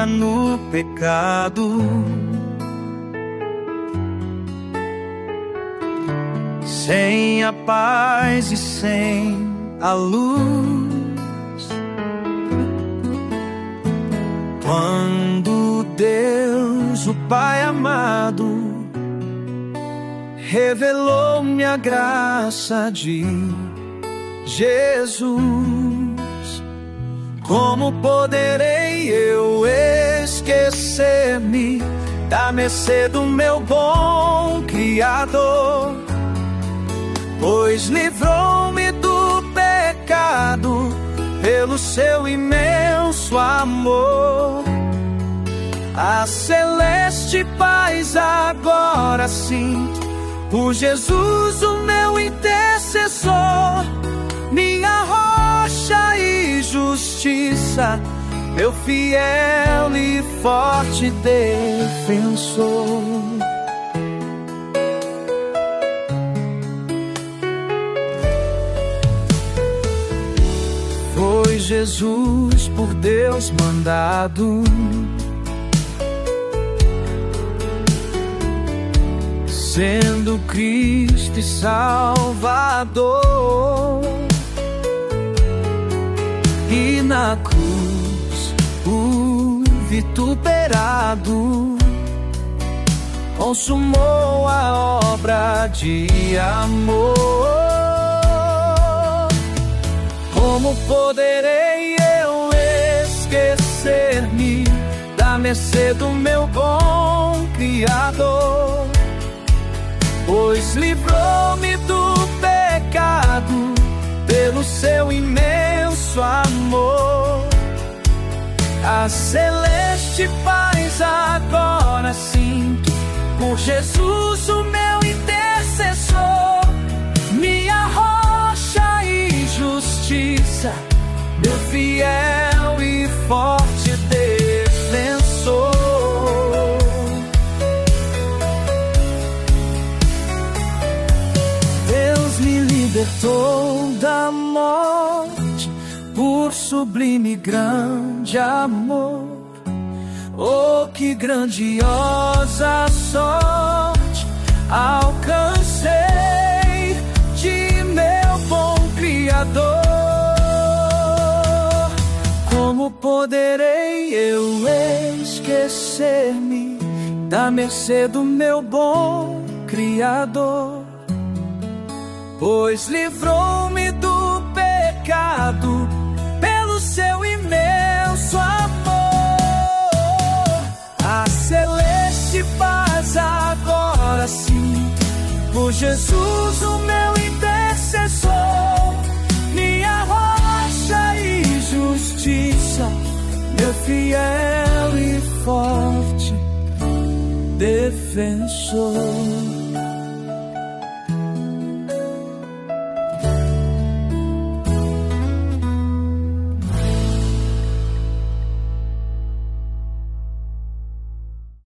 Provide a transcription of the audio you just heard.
vida no pecado. Sem a paz e sem a luz. Quando Deus, o Pai amado, revelou-me a graça de Jesus, como poderei eu esquecer-me da mercê do meu bom Criador? Pois livrou-me do pecado pelo seu imenso amor. A celeste paz agora sinto por Jesus, o meu intercessor, minha rocha e justiça, meu fiel e forte defensor. Foi Jesus por Deus mandado, sendo Cristo e Salvador, e na cruz o vituperado consumou a obra de amor. Como poderei eu esquecer-me da mercê do meu bom Criador? Pois livrou-me do pecado pelo seu imenso amor. A celeste paz agora sinto por Jesus, o meu intercessor, minha rocha e justiça, meu fiel e forte defensor. Deus me libertou da morte por sublime e grande amor. Oh, que grandiosa sorte alcancei de meu bom Criador. Como poderei eu esquecer-me da mercê do meu bom Criador? Pois livrou-me do pecado pelo seu imenso amor. A celeste paz agora sinto por Jesus, o meu intercessor, minha rocha e justiça, meu fiel e forte defensor.